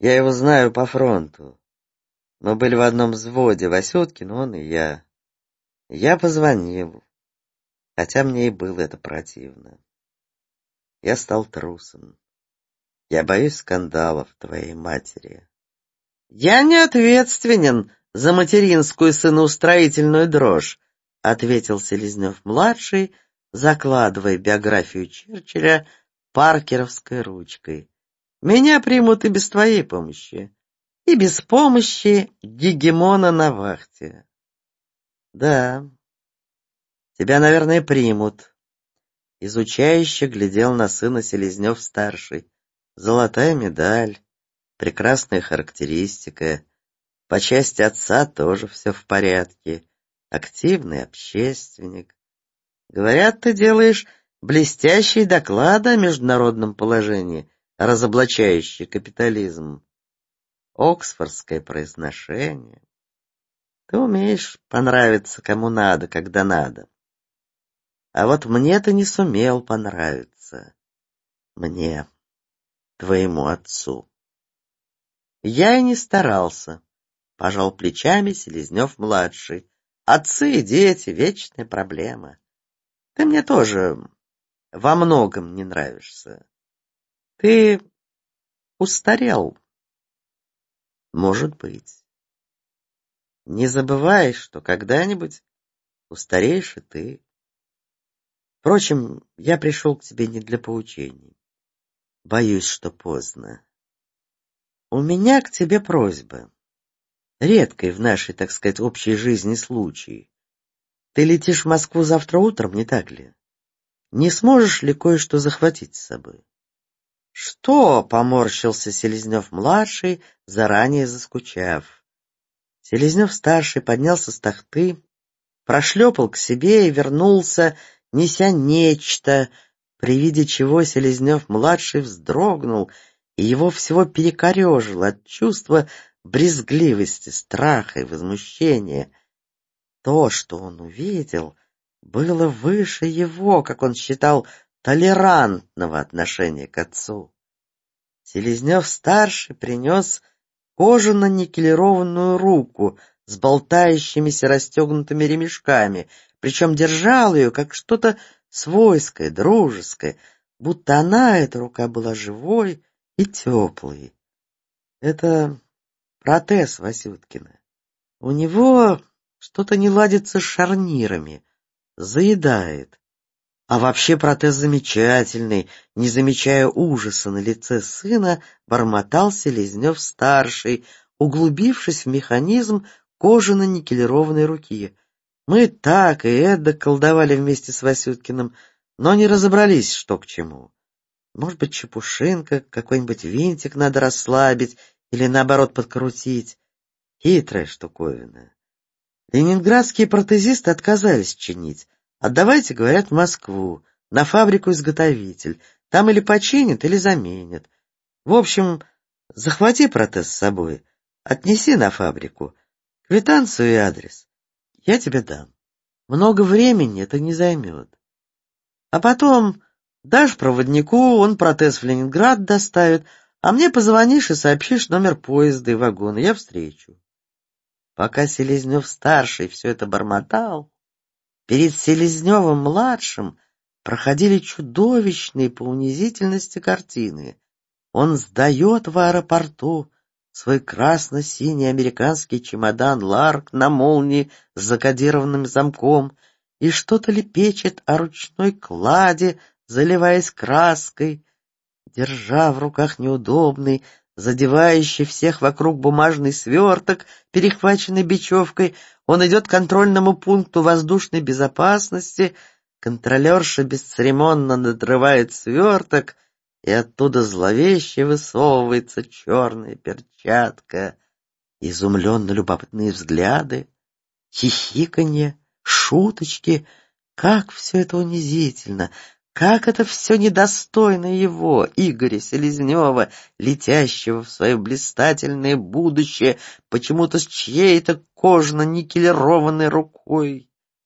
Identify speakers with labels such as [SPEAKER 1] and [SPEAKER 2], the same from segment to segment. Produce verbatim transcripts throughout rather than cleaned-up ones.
[SPEAKER 1] Я его знаю по фронту. Мы были в одном взводе, Васюткин, он и я. Я позвонил, хотя мне и было это противно. Я стал трусом. Я боюсь скандалов твоей матери. Я не ответственен за материнскую сыноустроительную дрожь, ответил Селезнев-младший, закладывая биографию Черчилля паркеровской ручкой. Меня примут и без твоей помощи, и без помощи гегемона на вахте. Да, тебя, наверное, примут. Изучающе глядел на сына Селезнев-старший. Золотая медаль, прекрасная характеристика. По части отца тоже все в порядке. Активный общественник. Говорят, ты делаешь блестящие доклады о международном положении, разоблачающие капитализм. Оксфордское произношение. Ты умеешь понравиться кому надо, когда надо. А вот мне ты не сумел понравиться. Мне, твоему отцу. Я и не старался, пожал плечами Селезнев-младший. Отцы и дети — вечная проблема. Ты мне тоже во многом не нравишься. Ты устарел. Может быть. Не забывай, что когда-нибудь устареешь и ты. Впрочем, я пришел к тебе не для поучений. Боюсь, что поздно. У меня к тебе просьба. Редкий в нашей, так сказать, общей жизни случай. Ты летишь в Москву завтра утром, не так ли? Не сможешь ли кое-что захватить с собой? Что? — поморщился Селезнев-младший, заранее заскучав. Селезнев-старший поднялся с тахты, прошлепал к себе и вернулся, неся нечто, при виде чего Селезнев-младший вздрогнул, и его всего перекорежило от чувства брезгливости, страха и возмущения. То, что он увидел, было выше его, как он считал, толерантного отношения к отцу. Селезнев-старший принес кожано-никелированную руку с болтающимися расстегнутыми ремешками, причем держал ее как что-то свойское, дружеское, будто она, эта рука, была живой и теплой. Это протез Васюткина. У него что-то не ладится с шарнирами, заедает. А вообще протез замечательный, не замечая ужаса на лице сына, бормотал Селезнев-старший, углубившись в механизм кожано-никелированной руки. Мы так и эдак колдовали вместе с Васюткиным, но не разобрались, что к чему. Может быть, чепушинка, какой-нибудь винтик надо расслабить или, наоборот, подкрутить. Хитрая штуковина. Ленинградские протезисты отказались чинить. Отдавайте, говорят, в Москву, на фабрику-изготовитель. Там или починят, или заменят. В общем, захвати протез с собой, отнеси на фабрику, квитанцию и адрес. Я тебе дам. Много времени это не займет. А потом дашь проводнику, он протез в Ленинград доставит, а мне позвонишь и сообщишь номер поезда и вагона, я встречу. Пока Селезнев-старший все это бормотал, перед Селезневым-младшим проходили чудовищные по унизительности картины. Он сдает в аэропорту свой красно-синий американский чемодан «Ларк» на молнии с закодированным замком и что-то лепечет о ручной кладе, заливаясь краской, держа в руках неудобный, задевающий всех вокруг бумажный сверток, перехваченный бечевкой. Он идет к контрольному пункту воздушной безопасности, контролерша бесцеремонно надрывает сверток, и оттуда зловеще высовывается черная перчатка. Изумленно любопытные взгляды, хихиканье, шуточки. Как все это унизительно! Как это все недостойно его, Игоря Селезнева, летящего в свое блистательное будущее почему-то с чьей-то кожано-никелированной рукой.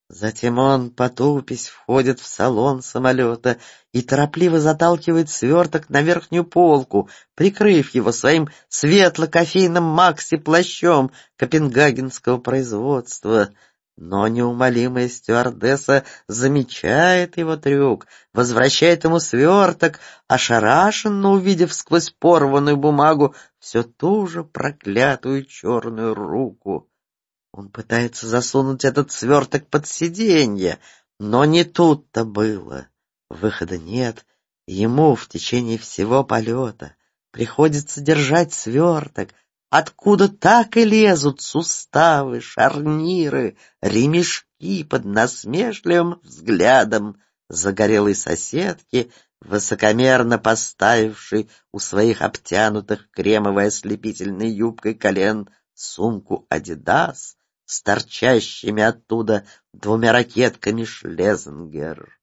[SPEAKER 1] Затем он, потупясь, входит в салон самолета и торопливо заталкивает сверток на верхнюю полку, прикрыв его своим светло-кофейным макси-плащом копенгагенского производства. Но неумолимая стюардесса замечает его трюк, возвращает ему сверток, ошарашенно увидев сквозь порванную бумагу все ту же проклятую черную руку. Он пытается засунуть этот сверток под сиденье, но не тут-то было. Выхода нет, ему в течение всего полета приходится держать сверток, откуда так и лезут суставы, шарниры, ремешки под насмешливым взглядом загорелой соседки, высокомерно поставившей у своих обтянутых кремовой ослепительной юбкой колен сумку «Адидас» с торчащими оттуда двумя ракетками Шлезингер.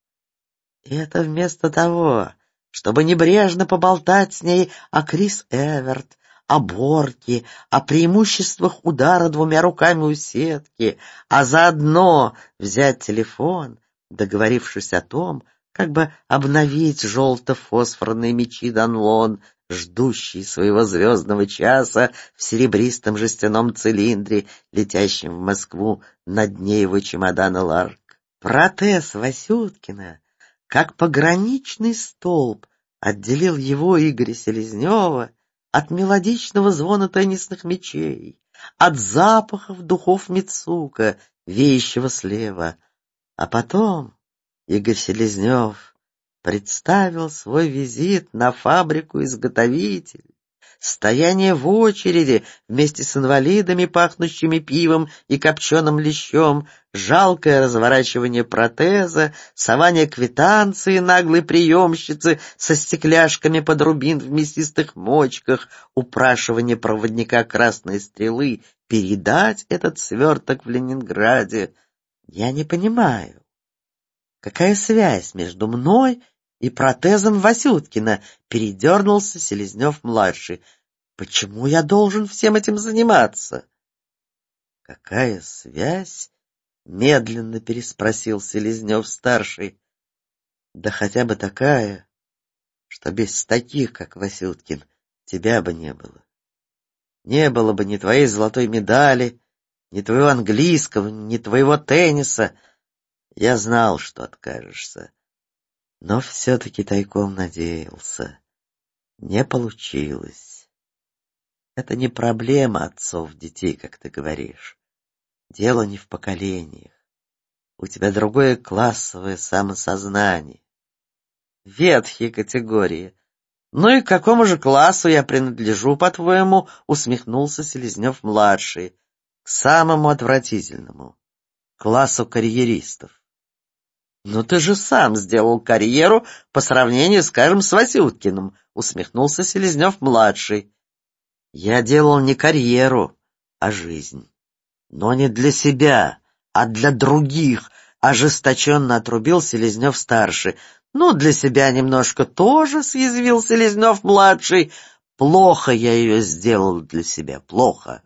[SPEAKER 1] И это вместо того, чтобы небрежно поболтать с ней о Крис Эверт, о Борке, о преимуществах удара двумя руками у сетки, а заодно взять телефон, договорившись о том, как бы обновить желто-фосфорные мечи Данлон, ждущие своего звездного часа в серебристом жестяном цилиндре, летящем в Москву на дне его чемодана Ларк. Протез Васюткина, как пограничный столб, отделил его, Игоря Селезнева, от мелодичного звона теннисных мячей, от запахов духов Мицука, веющего слева. А потом Игорь Селезнев представил свой визит на фабрику-изготовитель, стояние в очереди вместе с инвалидами, пахнущими пивом и копченым лещом, жалкое разворачивание протеза, сование квитанции наглой приемщицы со стекляшками под рубин в мясистых мочках, упрашивание проводника Красной Стрелы передать этот сверток в Ленинграде. Я не понимаю, какая связь между мной и протезом Васюткина, передернулся Селезнев-младший. Почему я должен всем этим заниматься? Какая связь? Медленно переспросил Селезнев-старший. Да хотя бы такая, что без таких, как Васюткин, тебя бы не было. Не было бы ни твоей золотой медали, ни твоего английского, ни твоего тенниса. Я знал, что откажешься. Но все-таки тайком надеялся. Не получилось. Это не проблема отцов детей, как ты говоришь. Дело не в поколениях. У тебя другое классовое самосознание. Ветхие категории. Ну и к какому же классу я принадлежу, по-твоему, усмехнулся Селезнев-младший. К самому отвратительному. Классу карьеристов. «Ну ты же сам сделал карьеру по сравнению, скажем, с Васюткиным», — усмехнулся Селезнев-младший. «Я делал не карьеру, а жизнь. Но не для себя, а для других», — ожесточенно отрубил Селезнев-старший. «Ну, для себя немножко тоже», — съязвил Селезнев-младший. «Плохо я ее сделал для себя, плохо.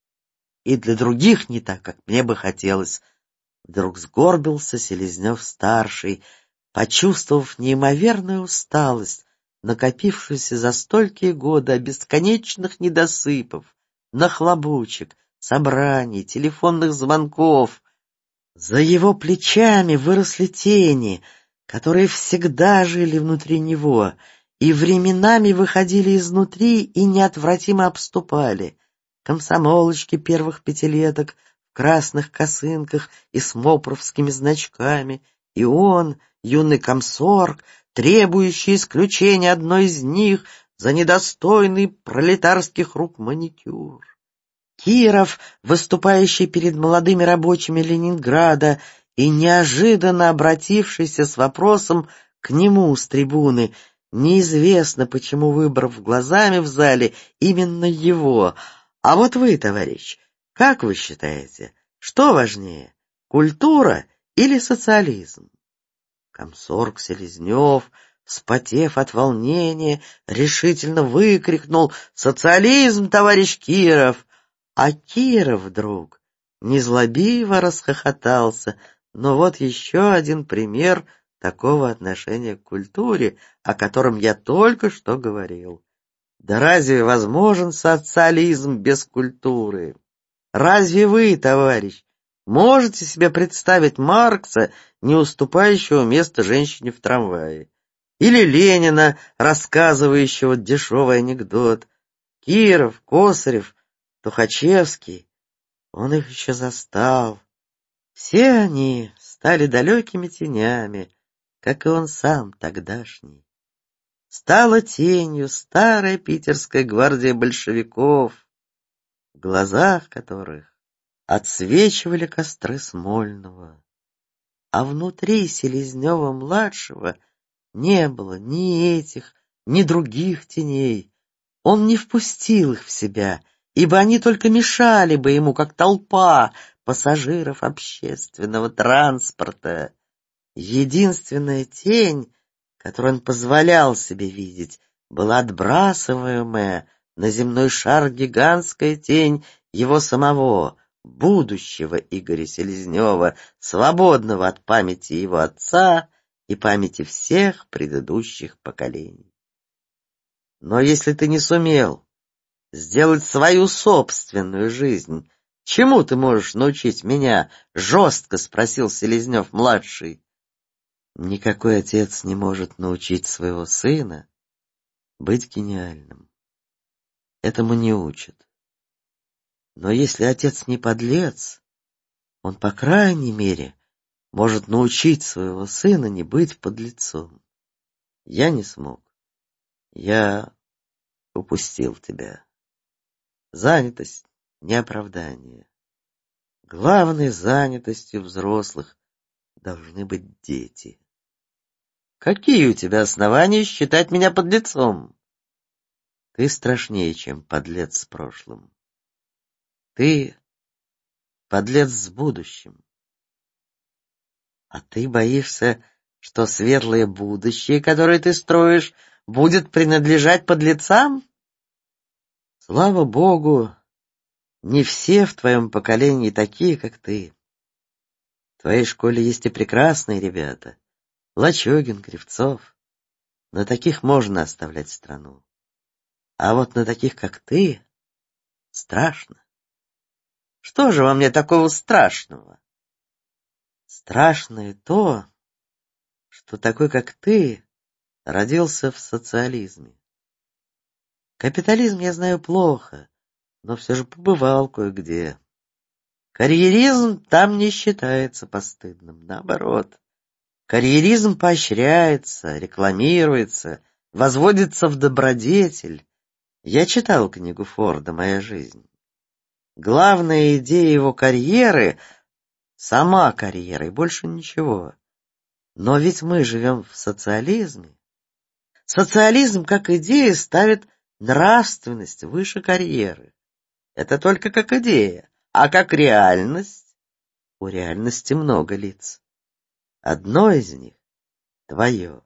[SPEAKER 1] И для других не так, как мне бы хотелось». Вдруг сгорбился Селезнев-старший, почувствовав неимоверную усталость, накопившуюся за столькие годы бесконечных недосыпов, нахлобучек, собраний, телефонных звонков. За его плечами выросли тени, которые всегда жили внутри него и временами выходили изнутри и неотвратимо обступали. Комсомолочки первых пятилеток, красных косынках и с мопровскими значками, и он, юный комсорг, требующий исключения одной из них за недостойный пролетарских рук маникюр. Киров, выступающий перед молодыми рабочими Ленинграда и неожиданно обратившийся с вопросом к нему с трибуны, неизвестно почему выбрав глазами в зале именно его. А вот вы, товарищ, как вы считаете, что важнее, культура или социализм? Комсорг Селезнев, вспотев от волнения, решительно выкрикнул: «Социализм, товарищ Киров!» А Киров вдруг незлобиво расхохотался Но вот еще один пример такого отношения к культуре, о котором я только что говорил. Да разве возможен социализм без культуры? Разве вы, товарищ, можете себе представить Маркса, не уступающего место женщине в трамвае? Или Ленина, рассказывающего дешевый анекдот? Киров, Косарев, Тухачевский, он их еще застал. Все они стали далекими тенями, как и он сам тогдашний. Стала тенью старая питерская гвардия большевиков, в глазах которых отсвечивали костры Смольного, а внутри Селезнева-младшего не было ни этих, ни других теней. Он не впустил их в себя, ибо они только мешали бы ему, как толпа пассажиров общественного транспорта. Единственная тень, которую он позволял себе видеть, была отбрасываемая на земной шар гигантская тень его самого, будущего Игоря Селезнева, свободного от памяти его отца и памяти всех предыдущих поколений. Но если ты не сумел сделать свою собственную жизнь, чему ты можешь научить меня? Жестко спросил Селезнев-младший. Никакой отец не может научить своего сына быть гениальным. Этому не учат. Но если отец не подлец, он, по крайней мере, может научить своего сына не быть подлецом. Я не смог. Я упустил тебя. Занятость — не оправдание. Главной занятостью взрослых должны быть дети. Какие у тебя основания считать меня подлецом? Ты страшнее, чем подлец с прошлым. Ты подлец с будущим. А ты боишься, что светлое будущее, которое ты строишь, будет принадлежать подлецам? Слава Богу, не все в твоем поколении такие, как ты. В твоей школе есть и прекрасные ребята. Лачугин, Кривцов. На таких можно оставлять страну. А вот на таких, как ты, страшно. Что же во мне такого страшного? Страшно и то, что такой, как ты, родился в социализме. Капитализм я знаю плохо, но все же побывал кое-где. Карьеризм там не считается постыдным, наоборот. Карьеризм поощряется, рекламируется, возводится в добродетель. Я читал книгу Форда «Моя жизнь». Главная идея его карьеры — сама карьера и больше ничего. Но ведь мы живем в социализме. Социализм как идея ставит нравственность выше карьеры. Это только как идея. А как реальность? У реальности много лиц. Одно из них — твое.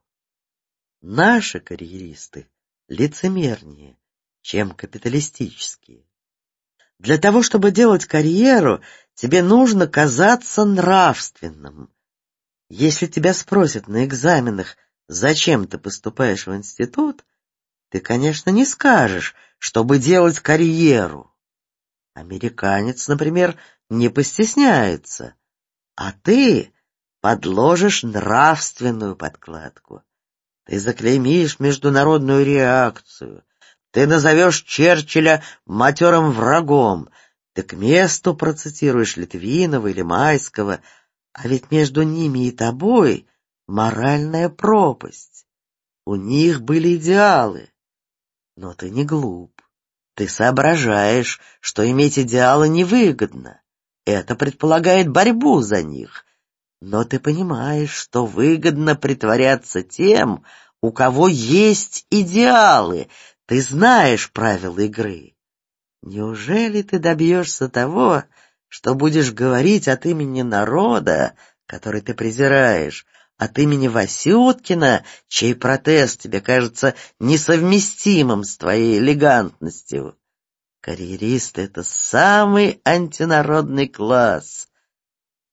[SPEAKER 1] Наши карьеристы лицемернее, чем капиталистические. Для того, чтобы делать карьеру, тебе нужно казаться нравственным. Если тебя спросят на экзаменах, зачем ты поступаешь в институт, ты, конечно, не скажешь, чтобы делать карьеру. Американец, например, не постесняется, а ты подложишь нравственную подкладку. Ты заклеймишь международную реакцию, ты назовешь Черчилля матерым врагом, ты к месту процитируешь Литвинова или Майского, а ведь между ними и тобой моральная пропасть. У них были идеалы, но ты не глуп. Ты соображаешь, что иметь идеалы невыгодно. Это предполагает борьбу за них. Но ты понимаешь, что выгодно притворяться тем, у кого есть идеалы. Ты знаешь правила игры. Неужели ты добьешься того, что будешь говорить от имени народа, который ты презираешь, от имени Васюткина, чей протест тебе кажется несовместимым с твоей элегантностью? Карьеристы — это самый антинародный класс.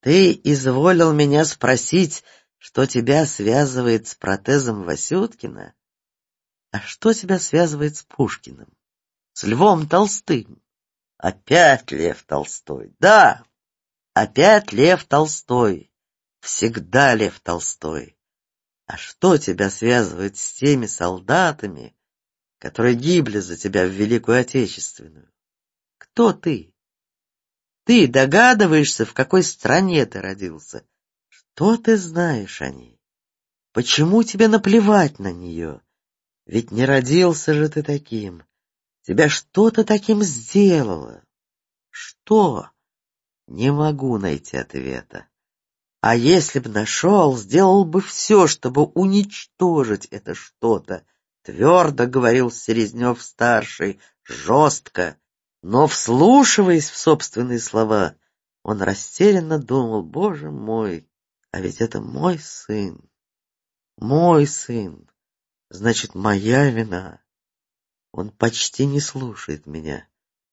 [SPEAKER 1] Ты изволил меня спросить, что тебя связывает с протезом Васюткина? А что тебя связывает с Пушкиным? С Львом Толстым? Опять Лев Толстой. Да, опять Лев Толстой. Всегда Лев Толстой. А что тебя связывает с теми солдатами, которые гибли за тебя в Великую Отечественную? Кто ты? Ты догадываешься, в какой стране ты родился? Что ты знаешь о ней? Почему тебе наплевать на нее? Ведь не родился же ты таким. Тебя что-то таким сделало. Что? Не могу найти ответа. А если б нашел, сделал бы все, чтобы уничтожить это что-то. Твердо говорил Селезнев-старший, жестко, но, вслушиваясь в собственные слова, он растерянно думал: боже мой, а ведь это мой сын, мой сын, значит, моя вина. Он почти не слушает меня.